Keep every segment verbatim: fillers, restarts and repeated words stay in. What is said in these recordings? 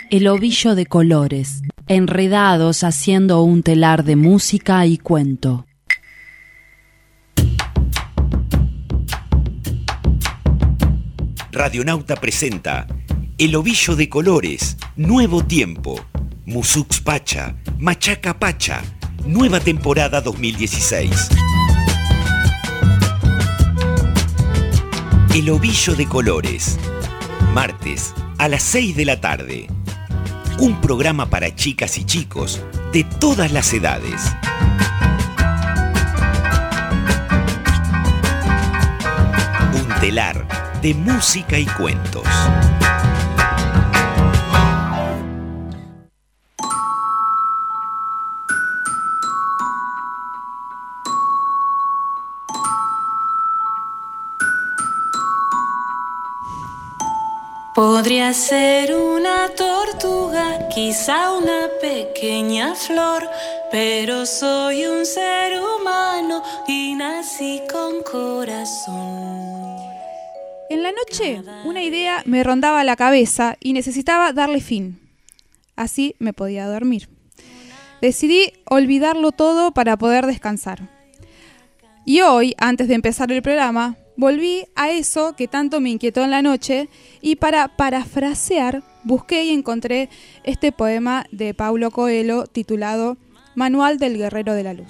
El ovillo de colores, enredados haciendo un telar de música y cuento. Radionauta presenta El ovillo de colores, nuevo tiempo, Musux Pacha, Machaca Pacha, nueva temporada dos mil dieciséis. El ovillo de colores, martes a las seis de la tarde. Un programa para chicas y chicos de todas las edades. Un telar de música y cuentos. Podría ser una tortuga, quizá una pequeña flor, pero soy un ser humano y nací con corazón. En la noche, una idea me rondaba la cabeza y necesitaba darle fin. Así me podía dormir. Decidí olvidarlo todo para poder descansar. Y hoy, antes de empezar el programa, volví a eso que tanto me inquietó en la noche y para parafrasear busqué y encontré este poema de Paulo Coelho titulado Manual del Guerrero de la Luz.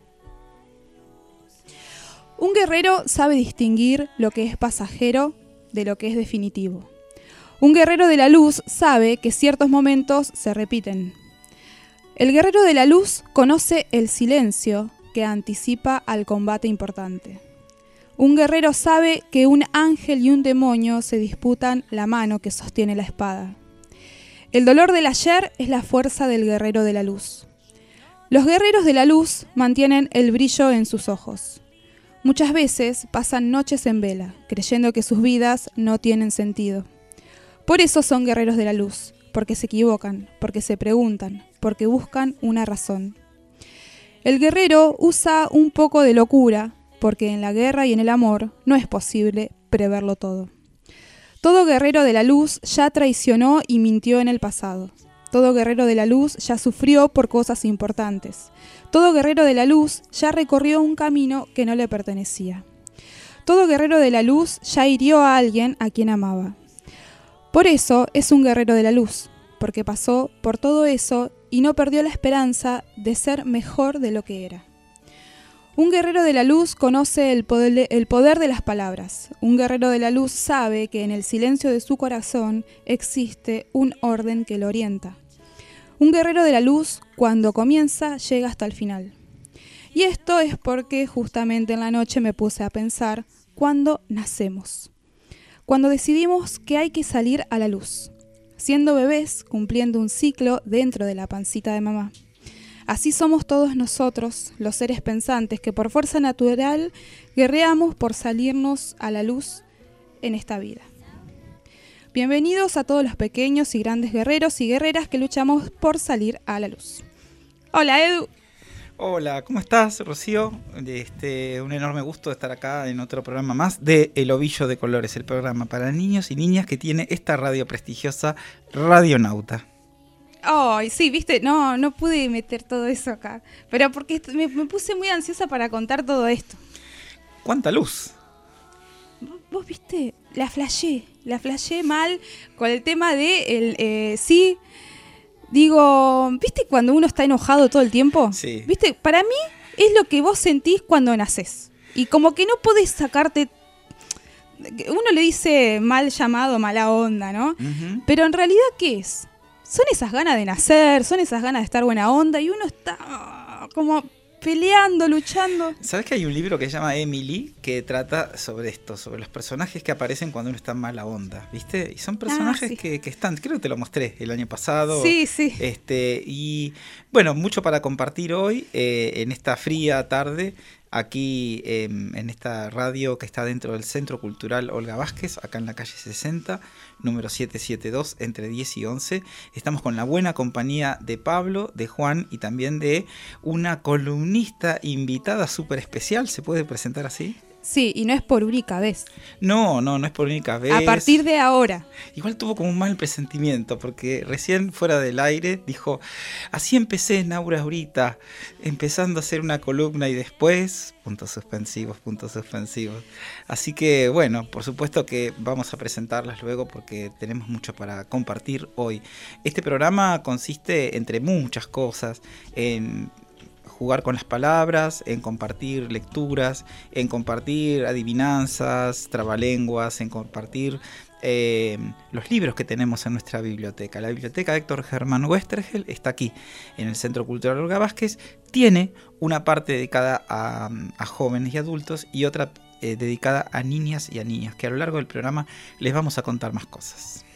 Un guerrero sabe distinguir lo que es pasajero de lo que es definitivo. Un guerrero de la luz sabe que ciertos momentos se repiten. El guerrero de la luz conoce el silencio que anticipa al combate importante. Un guerrero sabe que un ángel y un demonio se disputan la mano que sostiene la espada. El dolor del ayer es la fuerza del guerrero de la luz. Los guerreros de la luz mantienen el brillo en sus ojos. Muchas veces pasan noches en vela, creyendo que sus vidas no tienen sentido. Por eso son guerreros de la luz, porque se equivocan, porque se preguntan, porque buscan una razón. El guerrero usa un poco de locura, porque en la guerra y en el amor no es posible preverlo todo. Todo guerrero de la luz ya traicionó y mintió en el pasado. Todo guerrero de la luz ya sufrió por cosas importantes. Todo guerrero de la luz ya recorrió un camino que no le pertenecía. Todo guerrero de la luz ya hirió a alguien a quien amaba. Por eso es un guerrero de la luz, porque pasó por todo eso y no perdió la esperanza de ser mejor de lo que era. Un guerrero de la luz conoce el poder, de, el poder de las palabras. Un guerrero de la luz sabe que en el silencio de su corazón existe un orden que lo orienta. Un guerrero de la luz, cuando comienza, llega hasta el final. Y esto es porque justamente en la noche me puse a pensar cuándo nacemos. Cuando decidimos que hay que salir a la luz, siendo bebés cumpliendo un ciclo dentro de la pancita de mamá. Así somos todos nosotros, los seres pensantes, que por fuerza natural guerreamos por salirnos a la luz en esta vida. Bienvenidos a todos los pequeños y grandes guerreros y guerreras que luchamos por salir a la luz. Hola, Edu. Hola, ¿cómo estás, Rocío? Este, un enorme gusto estar acá en otro programa más de El Ovillo de Colores, el programa para niños y niñas que tiene esta radio prestigiosa, Radionauta. Ay, oh, sí, viste, no, no pude meter todo eso acá, pero porque me, me puse muy ansiosa para contar todo esto. ¿Cuánta luz? Vos, vos viste, la flashé, la flashé mal con el tema de, el, eh, sí, digo, ¿viste cuando uno está enojado todo el tiempo? Sí. Viste, para mí es lo que vos sentís cuando nacés, y como que no podés sacarte, uno le dice mal llamado, mala onda, ¿no? Uh-huh. Pero en realidad, ¿qué es? Son esas ganas de nacer, son esas ganas de estar buena onda y uno está como peleando, luchando. ¿Sabes que hay un libro que se llama Emily que trata sobre esto, sobre los personajes que aparecen cuando uno está en mala onda, ¿viste? Y son personajes ah, sí. que, que están, creo que te lo mostré el año pasado. Sí, sí. Este, y bueno, mucho para compartir hoy eh, en esta fría tarde. Aquí eh, en esta radio que está dentro del Centro Cultural Olga Vázquez, acá en la calle sesenta, número setecientos setenta y dos, entre diez y once. Estamos con la buena compañía de Pablo, de Juan y también de una columnista invitada súper especial. ¿Se puede presentar así? Sí, y no es por única vez. No, no, no es por única vez. A partir de ahora. Igual tuvo como un mal presentimiento, porque recién fuera del aire dijo, así empecé, Naura, ahorita, empezando a hacer una columna y después, puntos suspensivos, puntos suspensivos. Así que, bueno, por supuesto que vamos a presentarlas luego porque tenemos mucho para compartir hoy. Este programa consiste, entre muchas cosas, en jugar con las palabras, en compartir lecturas, en compartir adivinanzas, trabalenguas, en compartir eh, los libros que tenemos en nuestra biblioteca. La biblioteca Héctor Germán Westergel está aquí, en el Centro Cultural Olga Vázquez. Tiene una parte dedicada a, a jóvenes y adultos y otra eh, dedicada a niñas y a niños, que a lo largo del programa les vamos a contar más cosas.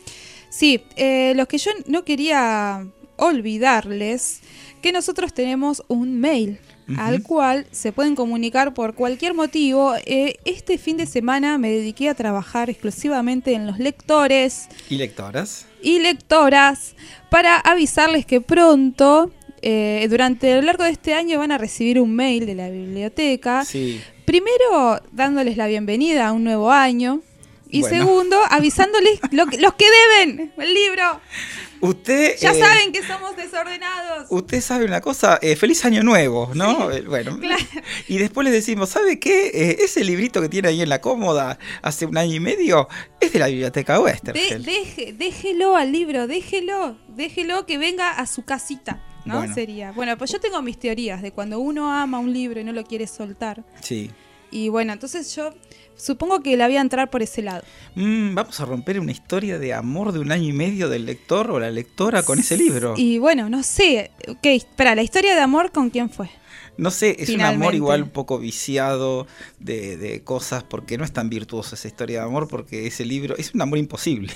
Sí, eh, lo que yo no quería olvidarles, que nosotros tenemos un mail uh-huh. al cual se pueden comunicar por cualquier motivo. Eh, este fin de semana me dediqué a trabajar exclusivamente en los lectores y lectoras y lectoras para avisarles que pronto, eh, durante lo largo de este año, van a recibir un mail de la biblioteca. Sí. Primero, dándoles la bienvenida a un nuevo año. Y bueno. segundo, avisándoles lo que, los que deben el libro. Usted ya eh, saben que somos desordenados. Usted sabe una cosa, eh, feliz año nuevo, ¿no? Sí, eh, bueno, claro. Y después les decimos, ¿sabe qué? Eh, ese librito que tiene ahí en la cómoda hace un año y medio es de la biblioteca Westergel. De, deje, déjelo al libro, déjelo, déjelo que venga a su casita, ¿no? Bueno. Sería. Bueno, pues yo tengo mis teorías de cuando uno ama un libro y no lo quiere soltar. Sí. Y bueno, entonces yo supongo que la voy a entrar por ese lado. Mm, vamos a romper una historia de amor de un año y medio del lector o la lectora con ese libro. Y bueno, no sé. Ok, espera, ¿la historia de amor con quién fue? No sé, es Finalmente. un amor igual un poco viciado de, de cosas, porque no es tan virtuoso esa historia de amor, porque ese libro es un amor imposible.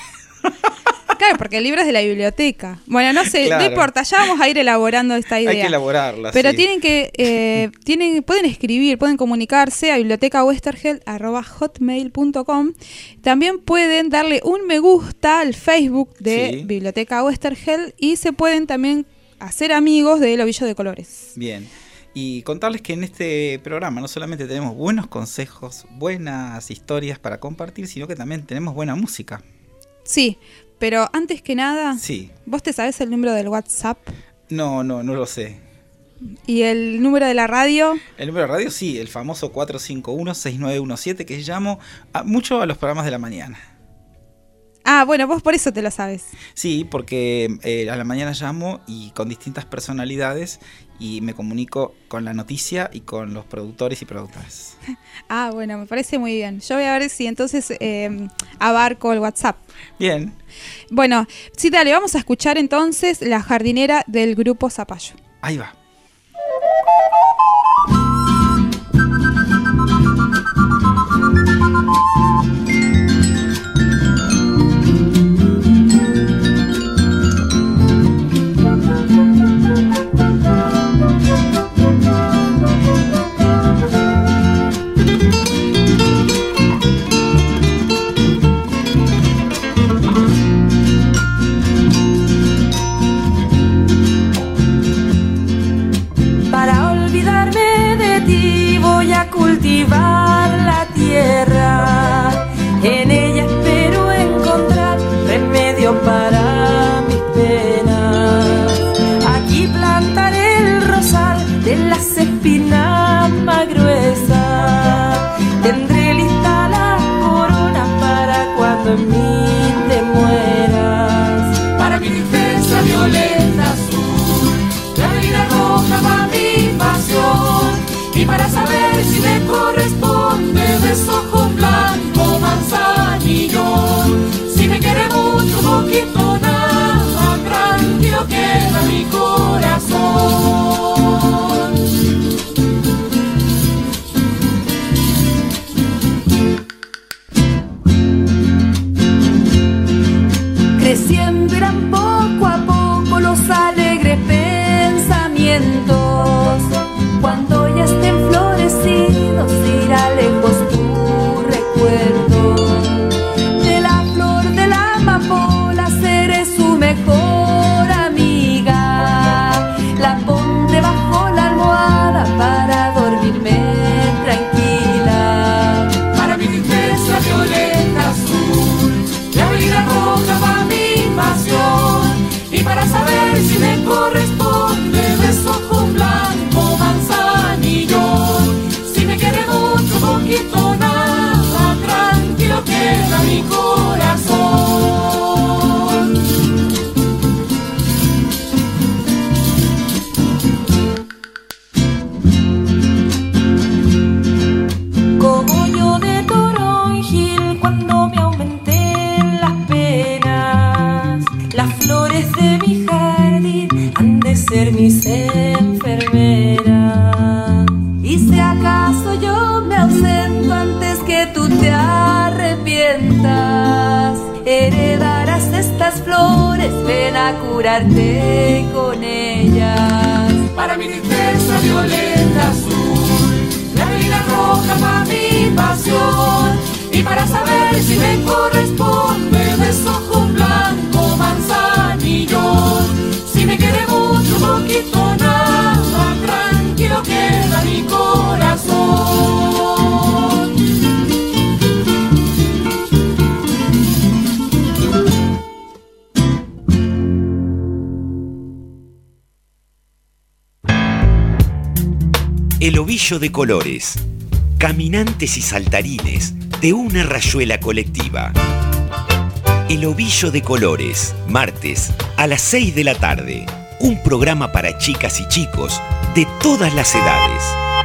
Claro, porque el libro es de la biblioteca. Bueno, no sé, Claro. no importa, ya vamos a ir elaborando esta idea. Hay que elaborarla. Pero sí. tienen que, eh, tienen, pueden escribir, pueden comunicarse a biblioteca westergel arroba hotmail punto com. También pueden darle un me gusta al Facebook de Sí. Biblioteca Westergel y se pueden también hacer amigos del Ovillo de Colores. Bien. Y contarles que en este programa no solamente tenemos buenos consejos, buenas historias para compartir, sino que también tenemos buena música. Sí, pero antes que nada, Sí. ¿vos te sabés el número del WhatsApp? No, no, no lo sé. ¿Y el número de la radio? El número de radio, sí, el famoso cuatro cinco uno, seis nueve uno siete, que llamo a, mucho a los programas de la mañana. Ah, bueno, vos por eso te lo sabes. Sí, porque eh, a la mañana llamo y con distintas personalidades y me comunico con la noticia y con los productores y productoras. Ah, bueno, me parece muy bien. Yo voy a ver si entonces eh, abarco el WhatsApp. Bien. Bueno, sí, dale, vamos a escuchar entonces La jardinera del grupo Zapallo. Ahí va. Cultivar la tierra, en ella espero encontrar remedio para mis penas. Aquí plantaré el rosal de las espinas más gruesas. Tendré lista la corona para cuando en mí te mueras. Para mi defensa violeta azul, la vida roja para mi pasión. Y para saber si me corresponde desojo blanco manzanillón. Si me quiere mucho, poquito, nada, tranquilo queda mi corazón. Creciendo irán poco a poco los alegres pensamientos. Cuando ya estén florecidos irá lejos tu recuerdo. De la flor de la amapola seré su mejor amiga. La pondré bajo la almohada para dormirme tranquila. flores de mi jardín han de ser mis enfermeras. Y si acaso yo me ausento antes que tú te arrepientas, heredarás estas flores, ven a curarte con ellas. Para mi tristeza violeta azul, la vida roja para mi pasión, y para saber si me corresponde desojo blanco manzanillón. Si me quiere mucho, poquito, nada, tranquilo queda mi corazón. El ovillo de colores, caminantes y saltarines de una rayuela colectiva. El ovillo de colores, martes a las seis de la tarde. Un programa para chicas y chicos de todas las edades.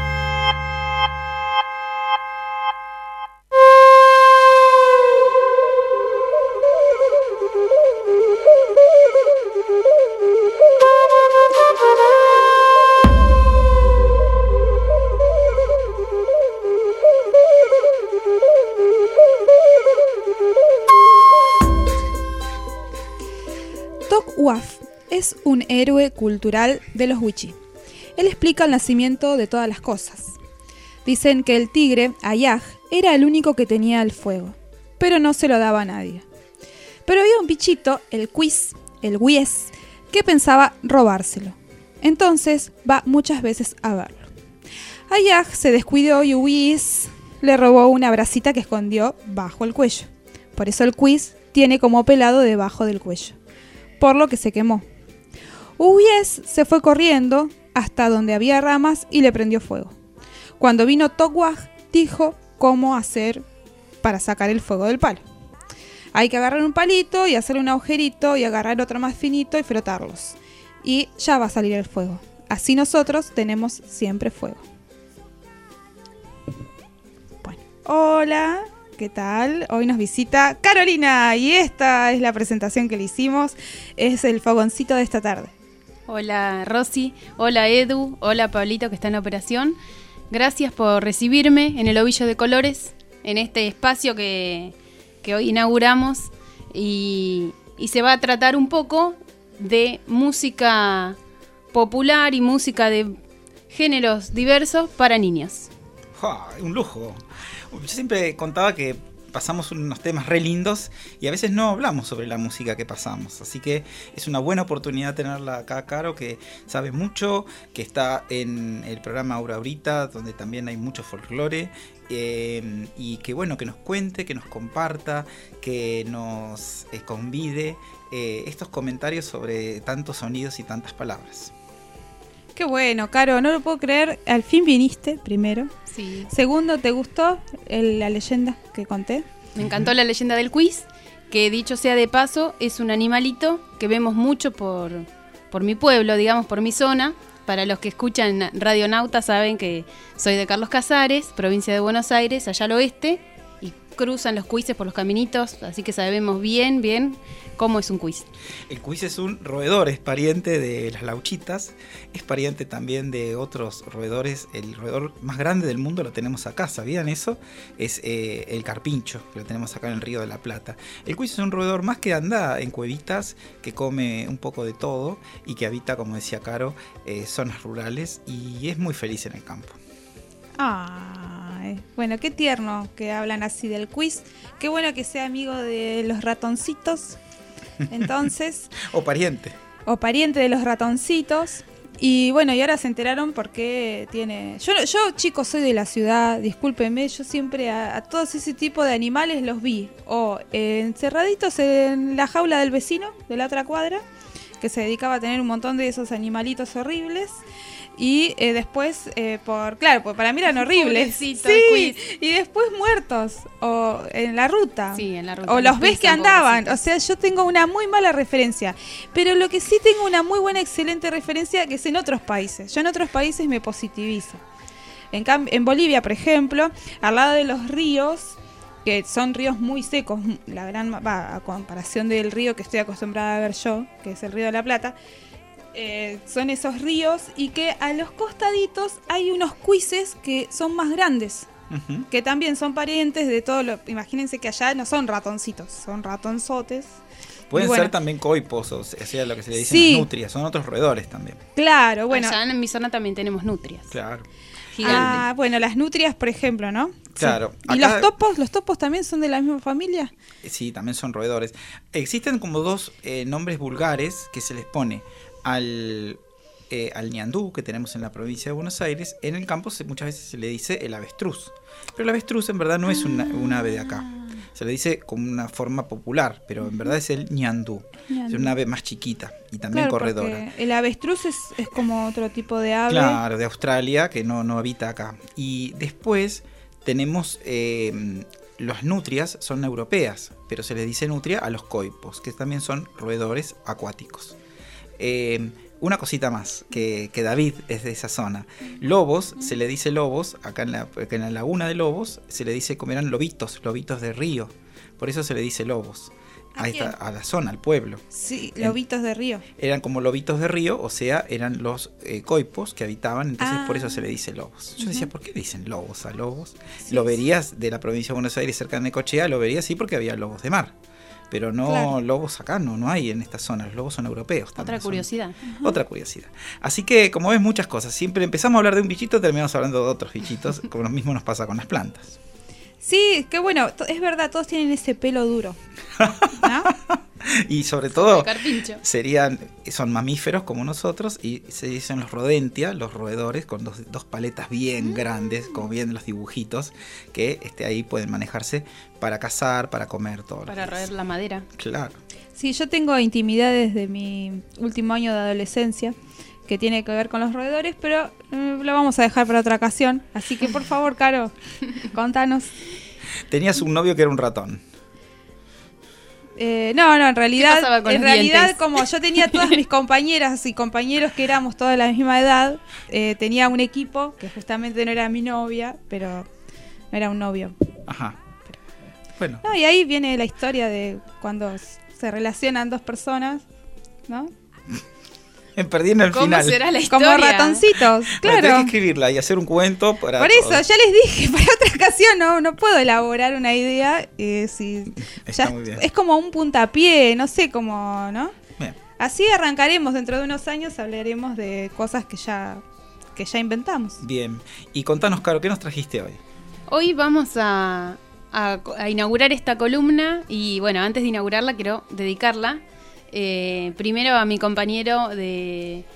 Es un héroe cultural de los Wichí. Él explica el nacimiento de todas las cosas. Dicen que el tigre, Ayaj, era el único que tenía el fuego, pero no se lo daba a nadie. Pero había un bichito, el Cuis, el Wies, que pensaba robárselo. Entonces va muchas veces a verlo. Ayaj se descuidó y Wies le robó una bracita que escondió bajo el cuello. Por eso el Cuis tiene como pelado debajo del cuello, por lo que se quemó. Ubies se fue corriendo hasta donde había ramas y le prendió fuego. Cuando vino Tokwaj, dijo cómo hacer para sacar el fuego del palo. Hay que agarrar un palito y hacer un agujerito y agarrar otro más finito y frotarlos. Y ya va a salir el fuego. Así nosotros tenemos siempre fuego. Bueno, hola, ¿qué tal? Hoy nos visita Carolina y esta es la presentación que le hicimos. Es el fogoncito de esta tarde. Hola Rosy, hola Edu, hola Pablito que está en operación. Gracias por recibirme en el Ovillo de Colores, en este espacio que, que hoy inauguramos y, y se va a tratar un poco de música popular y música de géneros diversos para niños. ¡Oh, un lujo! Yo siempre contaba que pasamos unos temas re lindos y a veces no hablamos sobre la música que pasamos, así que es una buena oportunidad tenerla acá, Caro, que sabe mucho, que está en el programa Aura Ahorita, donde también hay mucho folclore, eh, y que bueno, que nos cuente, que nos comparta, que nos eh, convide eh, estos comentarios sobre tantos sonidos y tantas palabras. Qué bueno, Caro, no lo puedo creer, al fin viniste, primero. Sí. Segundo, ¿te gustó el, la leyenda que conté? Me encantó la leyenda del Cuis, que dicho sea de paso, es un animalito que vemos mucho por, por mi pueblo, digamos, por mi zona. Para los que escuchan Radionauta saben que soy de Carlos Casares, provincia de Buenos Aires, allá al oeste, y cruzan los cuises por los caminitos, así que sabemos bien, bien cómo es un cuis. El cuis es un roedor, es pariente de las lauchitas, es pariente también de otros roedores. El roedor más grande del mundo lo tenemos acá, ¿sabían eso? Es eh, el carpincho, que lo tenemos acá en el Río de la Plata. El cuis es un roedor más que anda en cuevitas, que come un poco de todo y que habita, como decía Caro, eh, zonas rurales y es muy feliz en el campo. Ay, bueno, qué tierno que hablan así del cuis. Qué bueno que sea amigo de los ratoncitos. Entonces, o pariente. O pariente de los ratoncitos. Y bueno, y ahora se enteraron por qué tiene... Yo, yo chicos, soy de la ciudad, discúlpenme, yo siempre a, a todos ese tipo de animales los vi. O eh, encerraditos en la jaula del vecino, de la otra cuadra, que se dedicaba a tener un montón de esos animalitos horribles. Y eh, después, eh, por claro, pues para mí eran horribles. Sí, y después muertos, o en la ruta. Sí, en la ruta. O los ves que andaban. O sea, yo tengo una muy mala referencia. Pero lo que sí tengo una muy buena, excelente referencia, que es en otros países. Yo en otros países me positivizo. En, cam- en Bolivia, por ejemplo, al lado de los ríos, que son ríos muy secos, la gran va, a comparación del río que estoy acostumbrada a ver yo, que es el Río de la Plata. Eh, son esos ríos y que a los costaditos hay unos cuises que son más grandes, uh-huh. que también son parientes de todo lo... Imagínense que allá no son ratoncitos, son ratonzotes. Pueden bueno, ser también coipos, o sea, lo que se le dicen sí. las nutrias, son otros roedores también. Claro, bueno. Allá en mi zona también tenemos nutrias. Claro. Gigante. Ah, bueno, las nutrias, por ejemplo, ¿no? Claro. Sí. ¿Y acá, los topos? ¿Los topos también son de la misma familia? Sí, también son roedores. Existen como dos eh, nombres vulgares que se les pone al, eh, al ñandú que tenemos en la provincia de Buenos Aires. En el campo se, muchas veces se le dice el avestruz. Pero el avestruz en verdad no es una, un ave de acá. Se le dice como una forma popular, pero en verdad es el ñandú. ñandú. Es una ave más chiquita y también claro, corredora. El avestruz es, es como otro tipo de ave. Claro, de Australia, que no, no habita acá. Y después tenemos... Eh, Las nutrias son europeas, pero se les dice nutria a los coipos, que también son roedores acuáticos. Eh, una cosita más, que, que David es de esa zona. Lobos, se le dice lobos, acá en la, en la laguna de Lobos, se le dice como eran lobitos, lobitos de río. Por eso se le dice lobos. Ahí está, a la zona, al pueblo. Sí, lobitos en, de río. Eran como lobitos de río, o sea, eran los eh, coipos que habitaban, entonces ah. por eso se le dice lobos. Yo uh-huh. decía, ¿por qué dicen lobos a lobos? Sí, lo verías sí. de la provincia de Buenos Aires, cerca de Necochea, lo verías sí porque había lobos de mar. Pero no claro. lobos acá, no, no hay en esta zona, los lobos son europeos. Otra curiosidad. Uh-huh. Otra curiosidad. Así que, como ves, muchas cosas. Siempre empezamos a hablar de un bichito, terminamos hablando de otros bichitos, como lo mismo nos pasa con las plantas. Sí, que bueno, es verdad, todos tienen ese pelo duro, ¿no? Y sobre todo serían, son mamíferos como nosotros y se dicen los rodentia, los roedores con dos, dos paletas bien mm. grandes, como bien los dibujitos, que este, ahí pueden manejarse para cazar, para comer, todo. Para roer la madera. Claro. Sí, yo tengo intimidades de mi último año de adolescencia que tiene que ver con los roedores, pero eh, lo vamos a dejar para otra ocasión. Así que por favor, Caro, contanos. Tenías un novio que era un ratón. Eh, no, no, en realidad, en realidad dientes? Como yo tenía todas mis compañeras y compañeros que éramos todas de la misma edad, eh, tenía un equipo que justamente no era mi novia, pero no era un novio. Ajá. Bueno. No, y ahí viene la historia de cuando se relacionan dos personas, ¿no? Me perdí en el ¿Cómo final. ¿Cómo será la historia? Como ratoncitos, claro. Tenés que escribirla y hacer un cuento para Por eso, todos. ya les dije, para otra ocasión no, no puedo elaborar una idea. Eh, si Está ya muy bien. Es como un puntapié, no sé cómo, ¿no? Bien. Así arrancaremos, dentro de unos años hablaremos de cosas que ya, que ya inventamos. Bien. Y contanos, Caro, ¿qué nos trajiste hoy? Hoy vamos a, a, a inaugurar esta columna y bueno, antes de inaugurarla quiero dedicarla Eh, primero a mi compañero de,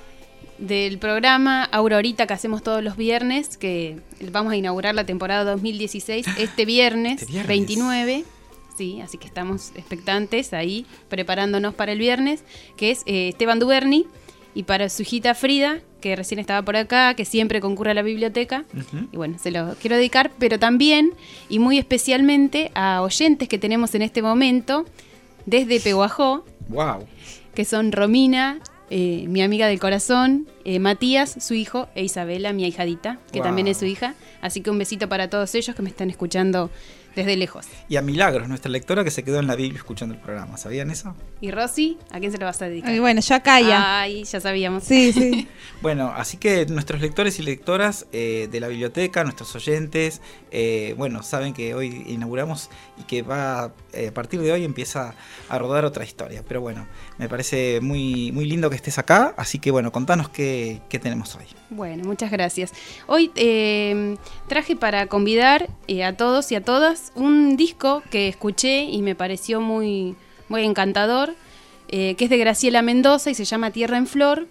del programa, Aurorita, que hacemos todos los viernes, que vamos a inaugurar la temporada dos mil dieciséis este viernes, este viernes. veintinueve. Sí, así que estamos expectantes ahí, preparándonos para el viernes, que es eh, Esteban Duberni, y para su hijita Frida, que recién estaba por acá, que siempre concurre a la biblioteca. Uh-huh. Y bueno, se lo quiero dedicar, pero también, y muy especialmente, a oyentes que tenemos en este momento, desde Pehuajó. Wow. Que son Romina, eh, mi amiga del corazón, eh, Matías, su hijo, e Isabela, mi ahijadita, que wow. también es su hija. Así que un besito para todos ellos que me están escuchando desde lejos. Y a Milagros, nuestra lectora que se quedó en la Biblia escuchando el programa. ¿Sabían eso? Y Rosy, ¿a quién se lo vas a dedicar? Ay, bueno, yo acá ya. Ay, ya sabíamos. Sí, sí. Bueno, así que nuestros lectores y lectoras eh, de la biblioteca, nuestros oyentes, eh, bueno, saben que hoy inauguramos y que va eh, a partir de hoy empieza a rodar otra historia. Pero bueno, me parece muy, muy lindo que estés acá. Así que bueno, contanos qué, qué tenemos hoy. Bueno, muchas gracias. Hoy eh, traje para convidar eh, a todos y a todas un disco que escuché y me pareció muy, muy encantador, eh, que es de Graciela Mendoza y se llama Tierra en Flor,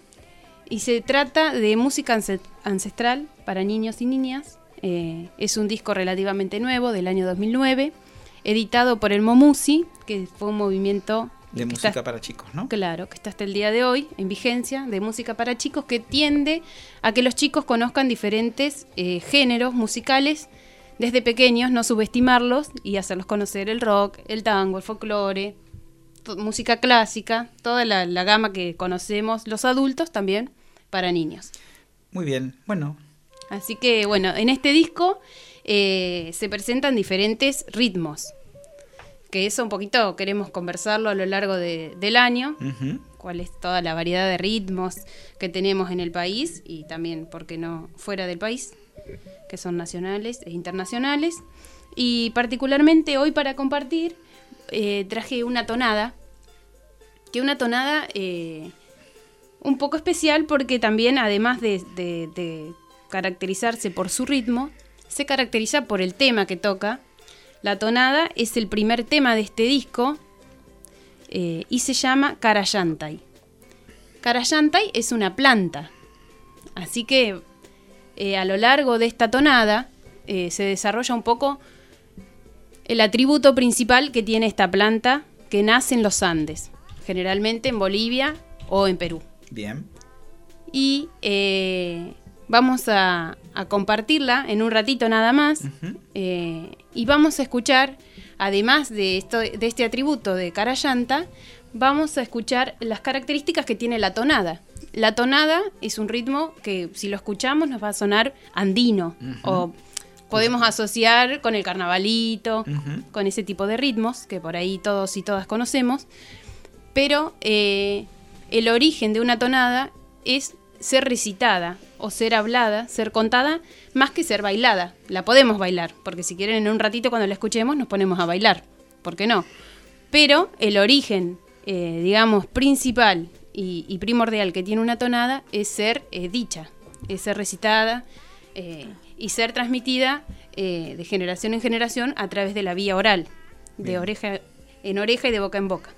y se trata de música ancestral para niños y niñas. Eh, es un disco relativamente nuevo, del año dos mil nueve, editado por el Momusi, que fue un movimiento de música está, para chicos, ¿no? Claro, que está hasta el día de hoy en vigencia, de música para chicos, que tiende a que los chicos conozcan diferentes eh, géneros musicales desde pequeños, no subestimarlos y hacerlos conocer el rock, el tango, el folclore, to- música clásica, toda la, la gama que conocemos los adultos también para niños. Muy bien, bueno. Así que bueno, en este disco eh, se presentan diferentes ritmos, que eso un poquito queremos conversarlo a lo largo de, del año, uh-huh. cuál es toda la variedad de ritmos que tenemos en el país y también, ¿por qué no, fuera del país, que son nacionales e internacionales? Y particularmente hoy para compartir eh, traje una tonada, que una tonada eh, un poco especial porque también, además de, de, de caracterizarse por su ritmo, se caracteriza por el tema que toca. La tonada es el primer tema de este disco eh, y se llama Carayantay. Carayantay es una planta, así que eh, a lo largo de esta tonada eh, se desarrolla un poco el atributo principal que tiene esta planta, que nace en los Andes, generalmente en Bolivia o en Perú. Bien. Y eh, vamos a, a compartirla en un ratito nada más. Uh-huh. eh, y vamos a escuchar, además de, esto, de este atributo de Carayanta, vamos a escuchar las características que tiene la tonada. La tonada es un ritmo que, si lo escuchamos, nos va a sonar andino. Uh-huh. O podemos asociar con el carnavalito, uh-huh. con ese tipo de ritmos que por ahí todos y todas conocemos. Pero eh, el origen de una tonada es ser recitada o ser hablada, ser contada, más que ser bailada. La podemos bailar, porque si quieren en un ratito cuando la escuchemos nos ponemos a bailar, ¿por qué no? Pero el origen, eh, digamos, principal y, y primordial que tiene una tonada es ser eh, dicha, es ser recitada eh, y ser transmitida eh, de generación en generación a través de la vía oral, de Bien. oreja en oreja y de boca en boca.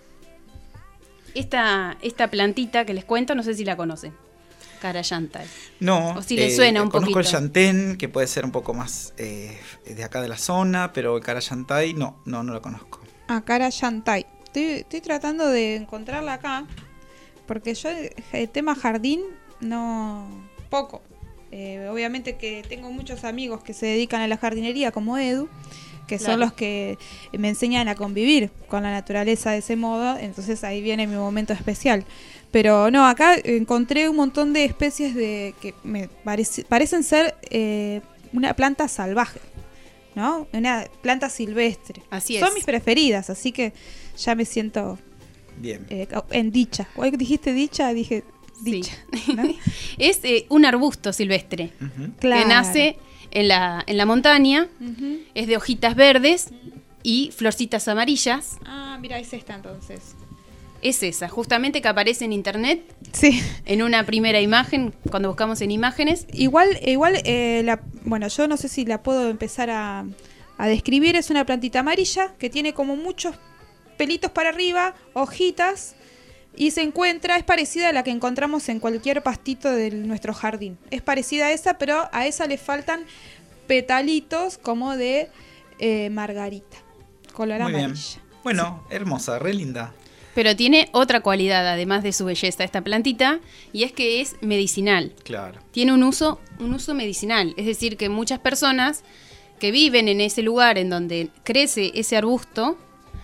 Esta, esta plantita que les cuento, no sé si la conocen. Carayantay. No, o si le suena eh, un conozco poquito. el yantén, que puede ser un poco más eh, de acá de la zona, pero el Carayantay no, no, no lo conozco. Ah, Carayantay. Estoy, estoy tratando de encontrarla acá, porque yo el tema jardín no poco. Eh, obviamente que tengo muchos amigos que se dedican a la jardinería, como Edu, que claro. son los que me enseñan a convivir con la naturaleza de ese modo, entonces ahí viene mi momento especial. Pero no, acá encontré un montón de especies de que me parece, parecen ser eh, una planta salvaje, ¿no? Una planta silvestre. Así es. Son mis preferidas, así que ya me siento bien eh, en dicha. ¿Cuál dijiste dicha? Dije dicha. Sí. ¿No? Es eh, un arbusto silvestre uh-huh. claro. que nace en la, en la montaña, uh-huh. es de hojitas verdes y florcitas amarillas. Ah, mira, es esta entonces. Es esa, justamente que aparece en internet. Sí. En una primera imagen, cuando buscamos en imágenes. Igual, igual eh, la, bueno, yo no sé si la puedo empezar a, a describir. Es una plantita amarilla que tiene como muchos pelitos para arriba, hojitas, y se encuentra, es parecida a la que encontramos en cualquier pastito de nuestro jardín. Es parecida a esa, pero a esa le faltan petalitos como de eh, margarita, color Muy amarilla. Bien. Bueno, sí. Hermosa, re linda. Pero tiene otra cualidad, además de su belleza, esta plantita, y es que es medicinal. Claro. Tiene un uso, un uso medicinal. Es decir, que muchas personas que viven en ese lugar en donde crece ese arbusto,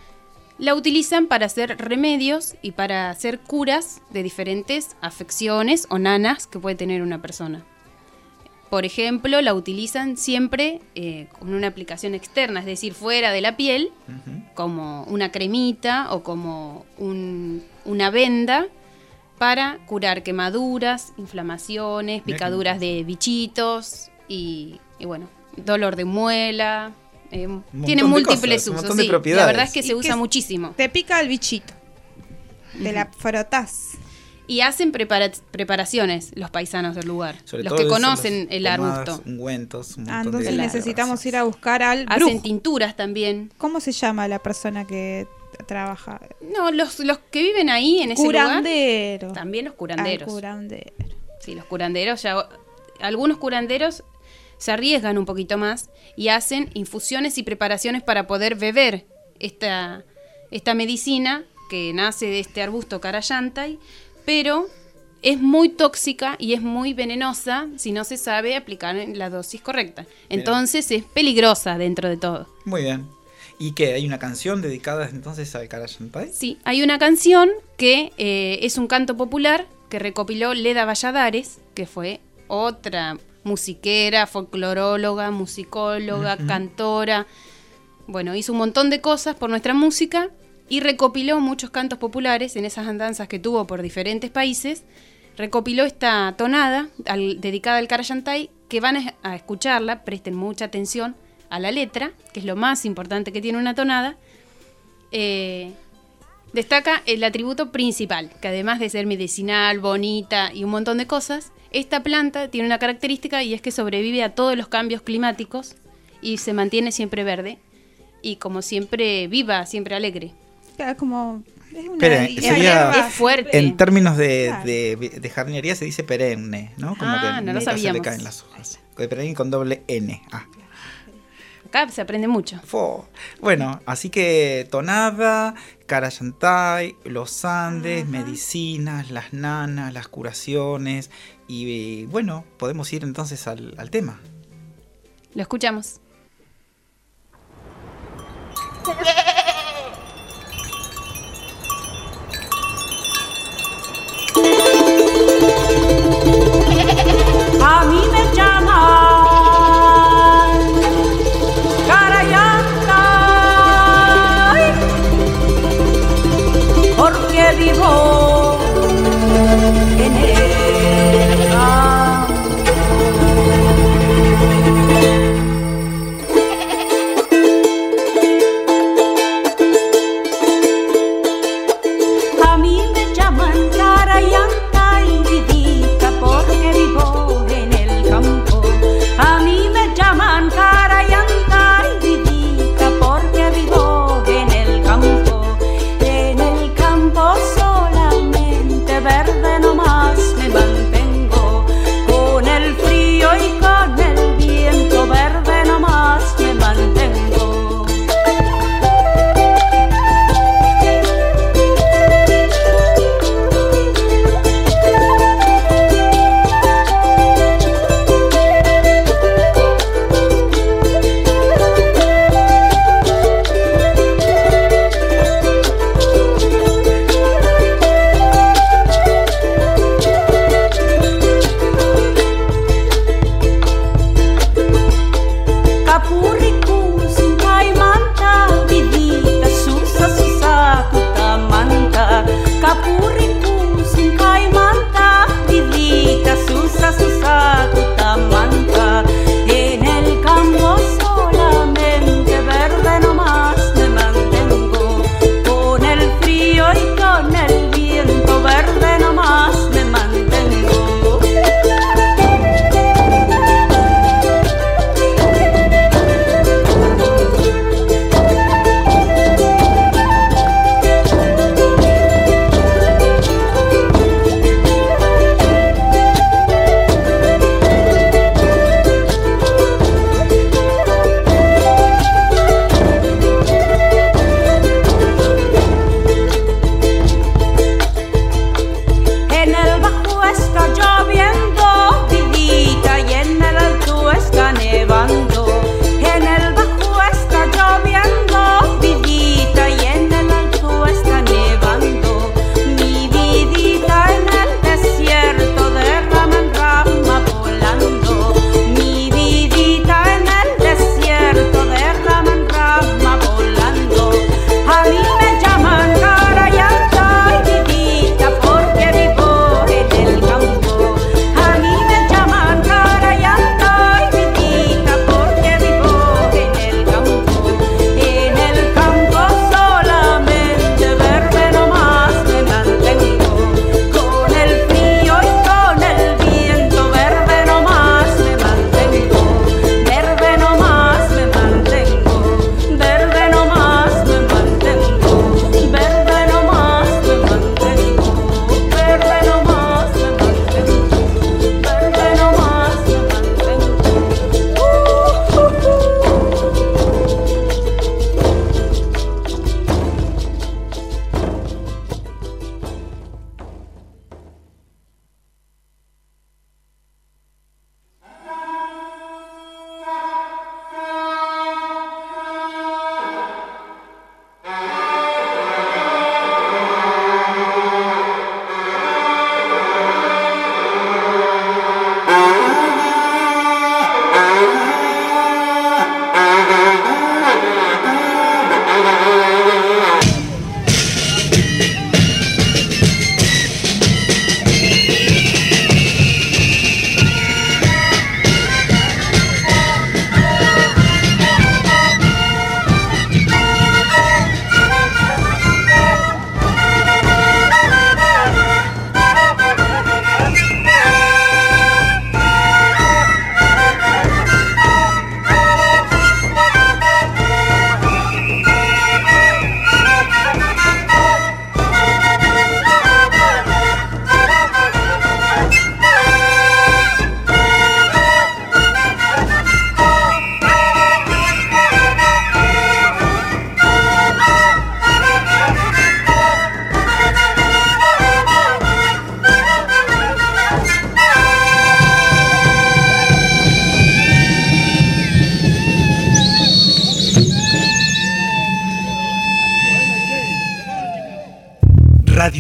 la utilizan para hacer remedios y para hacer curas de diferentes afecciones o nanas que puede tener una persona. Por ejemplo, la utilizan siempre eh, con una aplicación externa, es decir, fuera de la piel, uh-huh. como una cremita o como un, una venda para curar quemaduras, inflamaciones, picaduras de bichitos y, y bueno, dolor de muela. Eh, tiene múltiples cosas, usos, sí. La verdad es que se y usa que muchísimo. Te pica el bichito, te uh-huh. la frotás. Y hacen prepara- preparaciones los paisanos del lugar, Sobre los todo que conocen los el pomadas, arbusto. Ungüentos, un Ah, montón entonces de necesitamos ir a buscar al Hacen brujo. tinturas también. ¿Cómo se llama la persona que trabaja? No, los, los que viven ahí en ese curandero. lugar. También los curanderos. Ah, curandero. Sí, los curanderos ya. Algunos curanderos se arriesgan un poquito más y hacen infusiones y preparaciones para poder beber esta, esta medicina que nace de este arbusto Carayantay, pero es muy tóxica y es muy venenosa si no se sabe aplicar en la dosis correcta. Entonces bien. Es peligrosa dentro de todo. Muy bien. ¿Y qué? ¿Hay una canción dedicada entonces al Carayantay? Sí, hay una canción que eh, es un canto popular que recopiló Leda Valladares, que fue otra musiquera, folcloróloga, musicóloga, Ujú. cantora. Bueno, hizo un montón de cosas por nuestra música y recopiló muchos cantos populares en esas andanzas que tuvo por diferentes países. Recopiló esta tonada al- dedicada al Carayantay, que van a, a escucharla, presten mucha atención a la letra, que es lo más importante que tiene una tonada. Eh, destaca el atributo principal, que además de ser medicinal, bonita y un montón de cosas, esta planta tiene una característica y es que sobrevive a todos los cambios climáticos y se mantiene siempre verde y como siempre viva, siempre alegre. Claro, como... Es una, Espera, es sería- hierba. Es fuerte. En términos de, Claro. de, de jardinería se dice perenne, ¿no? Como Ah, que no lo nunca se le sabíamos. caen las hojas. De perenne con doble N. Ah. Acá se aprende mucho. Fo. Bueno, así que tonada, Carayantay, los Andes, Ajá. medicinas, las nanas, las curaciones. Y bueno, podemos ir entonces al, al tema. Lo escuchamos. A mí me llaman Carayantay porque vivo en el campo.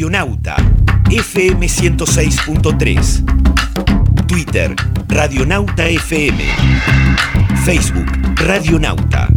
Radionauta, F M ciento seis punto tres. Twitter, Radionauta F M. Facebook, Radionauta.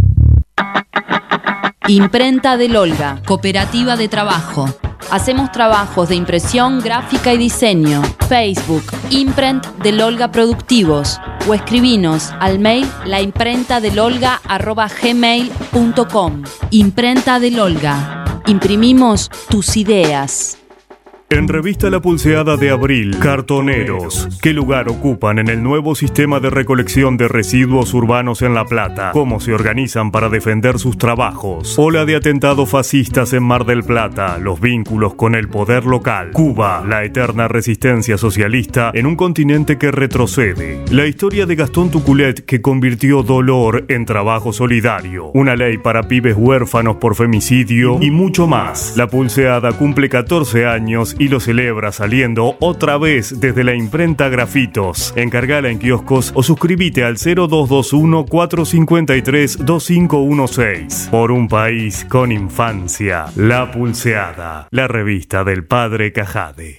Imprenta del Olga, cooperativa de trabajo. Hacemos trabajos de impresión, gráfica y diseño. Facebook, Imprent del Olga Productivos. O escribinos al mail laimprentadelolga arroba gmail punto com. Imprenta del Olga. Imprimimos tus ideas. En Revista La Pulseada de Abril, cartoneros. ¿Qué lugar ocupan en el nuevo sistema de recolección de residuos urbanos en La Plata? ¿Cómo se organizan para defender sus trabajos? Ola de atentados fascistas en Mar del Plata. Los vínculos con el poder local. Cuba, la eterna resistencia socialista en un continente que retrocede. La historia de Gastón Tuculet que convirtió dolor en trabajo solidario. Una ley para pibes huérfanos por femicidio y mucho más. La Pulseada cumple catorce años y lo celebra saliendo otra vez desde la imprenta Grafitos. Encargala en kioscos o suscríbete al cero dos dos uno, cuatro cinco tres, dos cinco uno seis. Por un país con infancia. La Pulseada, la revista del padre Cajade.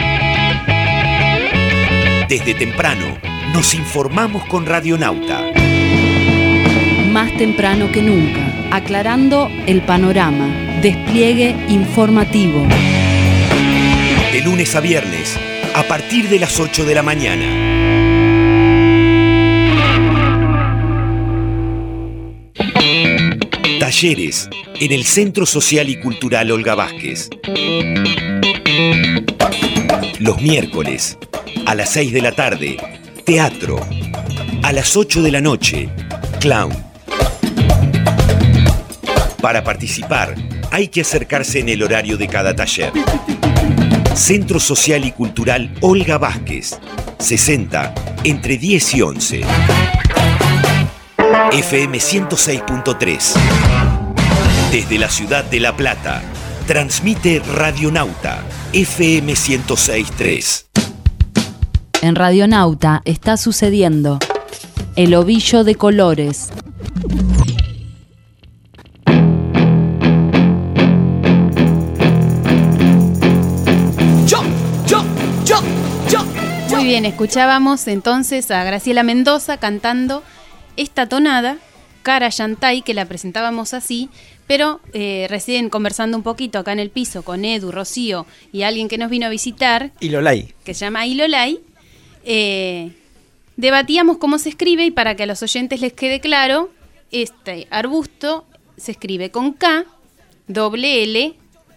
Desde temprano nos informamos con Radionauta. Más temprano que nunca, aclarando el panorama. Despliegue informativo. De lunes a viernes, a partir de las ocho de la mañana. Talleres en el Centro Social y Cultural Olga Vázquez. Los miércoles, a las seis de la tarde, teatro. A las ocho de la noche, clown. Para participar, hay que acercarse en el horario de cada taller. Centro Social y Cultural Olga Vázquez, sesenta, entre diez y once. F M ciento seis punto tres. Desde la ciudad de La Plata, transmite Radionauta, F M ciento seis punto tres. En Radionauta está sucediendo el ovillo de colores. Muy bien, escuchábamos entonces a Graciela Mendoza cantando esta tonada, Cara Yantay, que la presentábamos así, pero eh, recién conversando un poquito acá en el piso con Edu, Rocío y alguien que nos vino a visitar, Ilolay, que se llama Ilolay, eh, debatíamos cómo se escribe y para que a los oyentes les quede claro, este arbusto se escribe con K, doble L,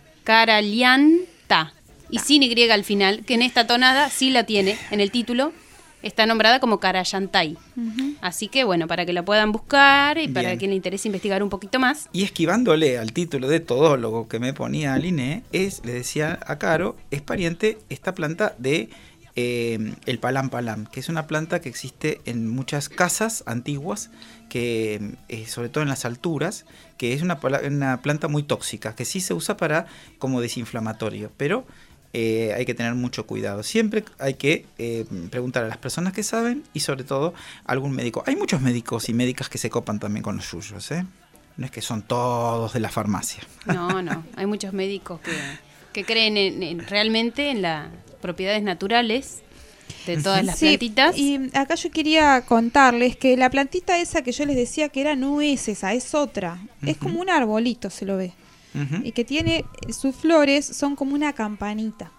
Caralianta. Y sin Y al final, que en esta tonada sí la tiene, en el título, está nombrada como Carayantay. Uh-huh. Así que bueno, para que la puedan buscar y para quien le interese investigar un poquito más. Y esquivándole al título de todólogo que me ponía Aline, es, le decía a Caro, es pariente esta planta de eh, el palam palam, que es una planta que existe en muchas casas antiguas, que eh, sobre todo en las alturas, que es una, una planta muy tóxica, que sí se usa para como desinflamatorio, pero Eh, hay que tener mucho cuidado. Siempre hay que eh, preguntar a las personas que saben y sobre todo a algún médico. Hay muchos médicos y médicas que se copan también con los suyos, ¿eh? No es que son todos de la farmacia. No, no. Hay muchos médicos que, que creen en, en, realmente en las propiedades naturales de todas las sí, plantitas. Y acá yo quería contarles que la plantita esa que yo les decía que era no es esa, es otra. Uh-huh. Es como un arbolito, se lo ve. Uh-huh. Y que tiene, sus flores son como una campanita.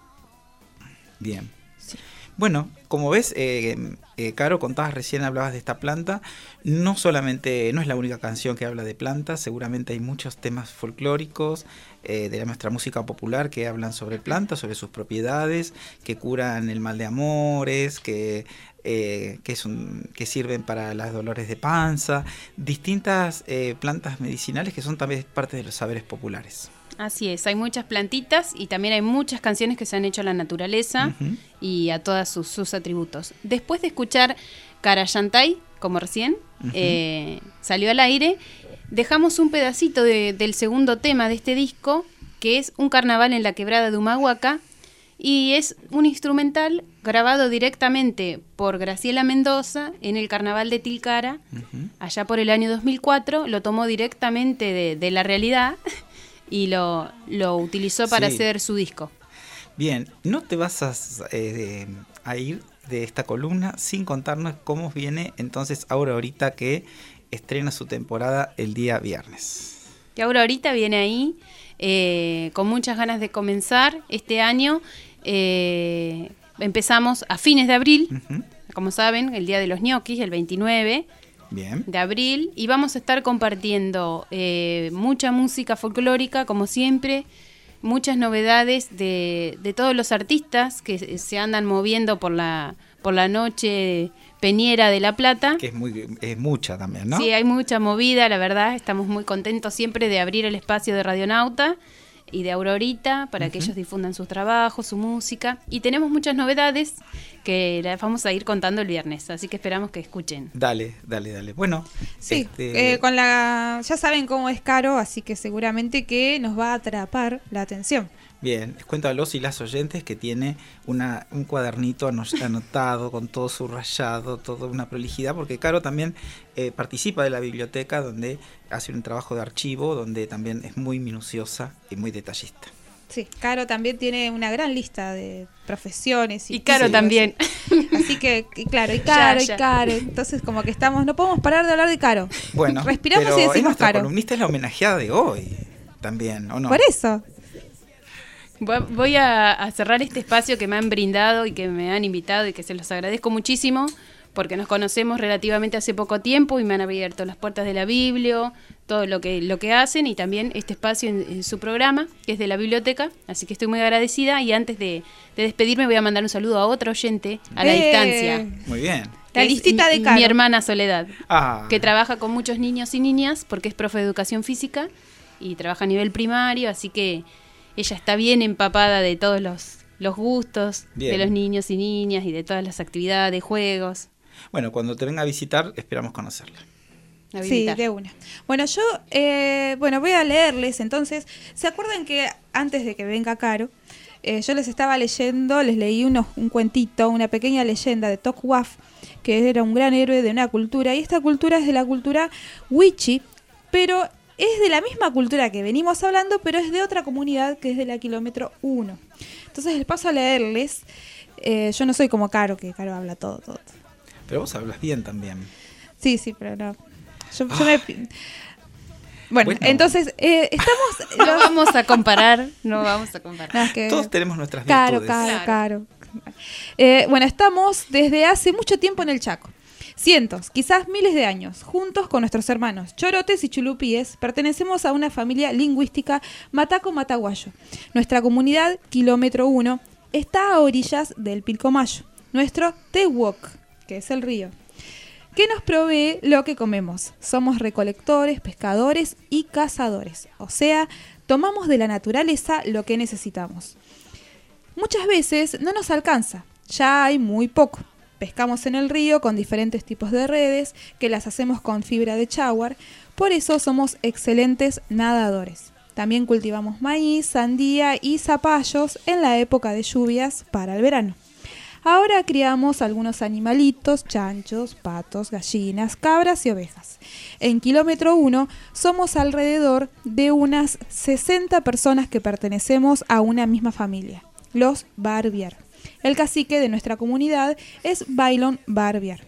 Bien. Sí. Bueno, como ves, eh, eh, Caro, contabas recién, hablabas de esta planta. No solamente, no es la única canción que habla de plantas, seguramente hay muchos temas folclóricos eh, de nuestra música popular que hablan sobre plantas, sobre sus propiedades, que curan el mal de amores, que Eh, que, son, que sirven para los dolores de panza, distintas eh, plantas medicinales que son también parte de los saberes populares. Así es, hay muchas plantitas y también hay muchas canciones que se han hecho a la naturaleza uh-huh. y a todos sus, sus atributos. Después de escuchar Carayantay, como recién uh-huh. eh, salió al aire, dejamos un pedacito de, del segundo tema de este disco, que es Un carnaval en la quebrada de Humahuaca, y es un instrumental grabado directamente por Graciela Mendoza en el Carnaval de Tilcara, uh-huh. allá por el año dos mil cuatro, lo tomó directamente de, de la realidad y lo, lo utilizó para sí. hacer su disco. Bien, no te vas a, eh, de, a ir de esta columna sin contarnos cómo viene entonces Aura Ahorita, que estrena su temporada el día viernes. Que Aura Ahorita viene ahí eh, con muchas ganas de comenzar este año. Eh, empezamos a fines de abril, uh-huh. como saben, el día de los ñoquis, el veintinueve Bien. de abril, y vamos a estar compartiendo eh, mucha música folclórica, como siempre, muchas novedades de, de todos los artistas que se andan moviendo por la, por la noche peñera de La Plata. Que es, muy, es mucha también, ¿no? Sí, hay mucha movida, la verdad, estamos muy contentos siempre de abrir el espacio de Radionauta y de Aura Ahorita para uh-huh. que ellos difundan sus trabajos, su música, y tenemos muchas novedades que las vamos a ir contando el viernes, así que esperamos que escuchen. Dale, dale, dale. Bueno, sí, este... eh, con la ya saben cómo es Caro, así que seguramente que nos va a atrapar la atención. Bien, les cuento a los y las oyentes que tiene una, un cuadernito anotado con todo su rayado, toda una prolijidad, porque Caro también eh, participa de la biblioteca, donde hace un trabajo de archivo, donde también es muy minuciosa y muy detallista. Sí, Caro también tiene una gran lista de profesiones. Y, y Caro sí, también. Así que, y claro, y Caro, ya, ya. y Caro. Entonces como que estamos, no podemos parar de hablar de Caro. Bueno, respiramos pero y decimos es nuestra Caro. columnista, es la homenajeada de hoy también, ¿o no? Por eso. Voy a, a cerrar este espacio que me han brindado y que me han invitado y que se los agradezco muchísimo, porque nos conocemos relativamente hace poco tiempo y me han abierto las puertas de la Biblia, todo lo que, lo que hacen, y también este espacio en, en su programa, que es de la biblioteca, así que estoy muy agradecida. Y antes de, de despedirme voy a mandar un saludo a otro oyente a la eh, distancia. Muy bien. La listita mi, de Caro. Mi hermana Soledad, ah. que trabaja con muchos niños y niñas, porque es profe de educación física y trabaja a nivel primario, así que ella está bien empapada de todos los, los gustos bien. de los niños y niñas y de todas las actividades, juegos. Bueno, cuando te venga a visitar, esperamos conocerla. Sí, de una. Bueno, yo eh, bueno voy a leerles entonces. ¿Se acuerdan que antes de que venga Caro, eh, yo les estaba leyendo, les leí unos, un cuentito, una pequeña leyenda de Tok Waf, que era un gran héroe de una cultura, y esta cultura es de la cultura Wichi, pero es de la misma cultura que venimos hablando, pero es de otra comunidad que es de la kilómetro uno. Entonces les paso a leerles. Eh, yo no soy como Caro, que Caro habla todo, todo. Pero vos hablas bien también. Sí, sí, pero no. Yo, ah. yo me... Bueno, bueno, entonces eh, estamos... No vamos a comparar, no vamos a comparar. No, es que... Todos tenemos nuestras Caro, virtudes. Caro, Caro. Eh, bueno, estamos desde hace mucho tiempo en el Chaco. Cientos, quizás miles de años, juntos con nuestros hermanos chorotes y chulupíes, pertenecemos a una familia lingüística mataco-mataguayo. Nuestra comunidad, kilómetro uno, está a orillas del Pilcomayo, nuestro Tehuoc, que es el río, que nos provee lo que comemos. Somos recolectores, pescadores y cazadores, o sea, tomamos de la naturaleza lo que necesitamos. Muchas veces no nos alcanza, ya hay muy poco. Pescamos en el río con diferentes tipos de redes, que las hacemos con fibra de chaguar, por eso somos excelentes nadadores. También cultivamos maíz, sandía y zapallos en la época de lluvias para el verano. Ahora criamos algunos animalitos, chanchos, patos, gallinas, cabras y ovejas. En kilómetro uno somos alrededor de unas sesenta personas que pertenecemos a una misma familia, los Barbier. El cacique de nuestra comunidad es Bailón Barbier.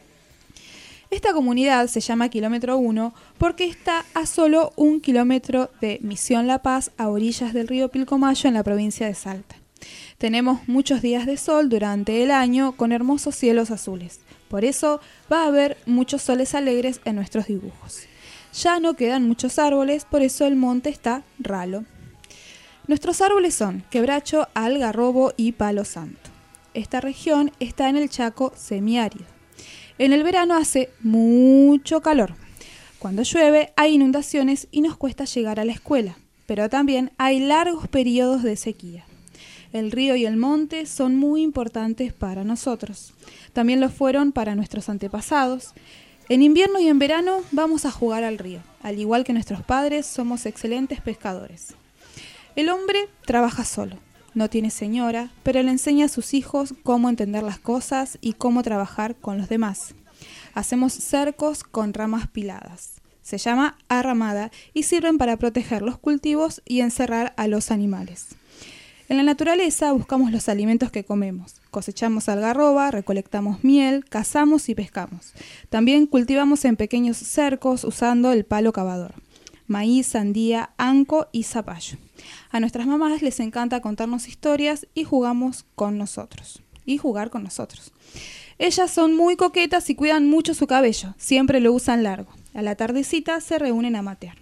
Esta comunidad se llama kilómetro uno porque está a solo un kilómetro de Misión La Paz, a orillas del río Pilcomayo, en la provincia de Salta. Tenemos muchos días de sol durante el año con hermosos cielos azules. Por eso va a haber muchos soles alegres en nuestros dibujos. Ya no quedan muchos árboles, por eso el monte está ralo. Nuestros árboles son quebracho, algarrobo y palo santo. Esta región está en el Chaco semiárido. En el verano hace mucho calor. Cuando llueve hay inundaciones y nos cuesta llegar a la escuela, pero también hay largos periodos de sequía. El río y el monte son muy importantes para nosotros. También lo fueron para nuestros antepasados. En invierno y en verano vamos a jugar al río. Al igual que nuestros padres, somos excelentes pescadores. El hombre trabaja solo. No tiene señora, pero le enseña a sus hijos cómo entender las cosas y cómo trabajar con los demás. Hacemos cercos con ramas piladas. Se llama arramada y sirven para proteger los cultivos y encerrar a los animales. En la naturaleza buscamos los alimentos que comemos. Cosechamos algarroba, recolectamos miel, cazamos y pescamos. También cultivamos en pequeños cercos usando el palo cavador. Maíz, sandía, anco y zapallo. A nuestras mamás les encanta contarnos historias y jugamos con nosotros. Y jugar con nosotros. Ellas son muy coquetas y cuidan mucho su cabello. Siempre lo usan largo. A la tardecita se reúnen a matear.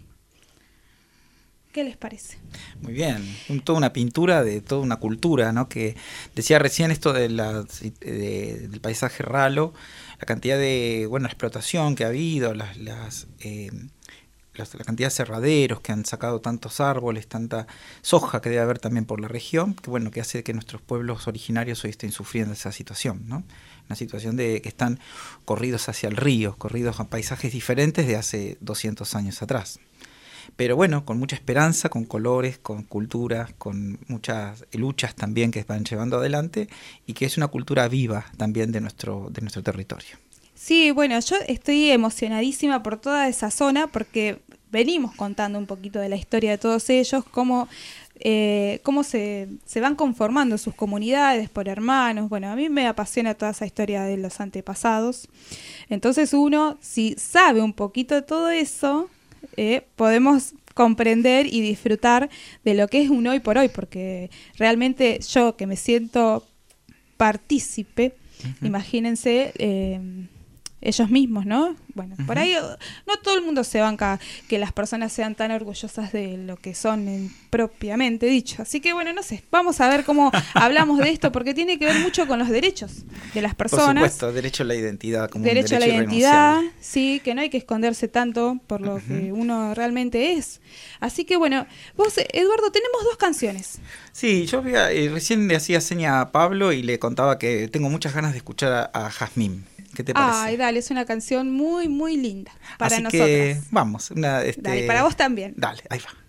¿Qué les parece? Muy bien, un, toda una pintura de toda una cultura, ¿no? Que decía recién esto de la, de, del paisaje ralo, la cantidad de, bueno, la explotación que ha habido, las, las, eh, las, la cantidad de cerraderos que han sacado tantos árboles, tanta soja que debe haber también por la región, que bueno, que hace que nuestros pueblos originarios hoy estén sufriendo esa situación, ¿no? Una situación de que están corridos hacia el río, corridos a paisajes diferentes de hace doscientos años atrás. Pero bueno, con mucha esperanza, con colores, con culturas, con muchas luchas también que van llevando adelante y que es una cultura viva también de nuestro, de nuestro territorio. Sí, bueno, yo estoy emocionadísima por toda esa zona porque venimos contando un poquito de la historia de todos ellos, cómo, eh, cómo se, se van conformando sus comunidades por hermanos. Bueno, a mí me apasiona toda esa historia de los antepasados. Entonces uno, si sabe un poquito de todo eso, eh, podemos comprender y disfrutar de lo que es un hoy por hoy, porque realmente yo que me siento partícipe, uh-huh. imagínense... Eh, ellos mismos, ¿no? Bueno, uh-huh. por ahí no todo el mundo se banca que las personas sean tan orgullosas de lo que son en, propiamente dicho. Así que bueno, no sé, vamos a ver cómo hablamos de esto, porque tiene que ver mucho con los derechos de las personas. Por supuesto, derecho a la identidad como derecho, un derecho a la identidad, sí, que no hay que esconderse tanto por lo uh-huh. que uno realmente es. Así que bueno, vos, Eduardo, tenemos dos canciones. Sí, yo eh, recién le hacía seña a Pablo y le contaba que tengo muchas ganas de escuchar a, a Jazmín. ¿Qué te parece? Ay, dale, es una canción muy, muy linda para Así nosotras. Que vamos. Una, este... Dale, para vos también. Dale, ahí va.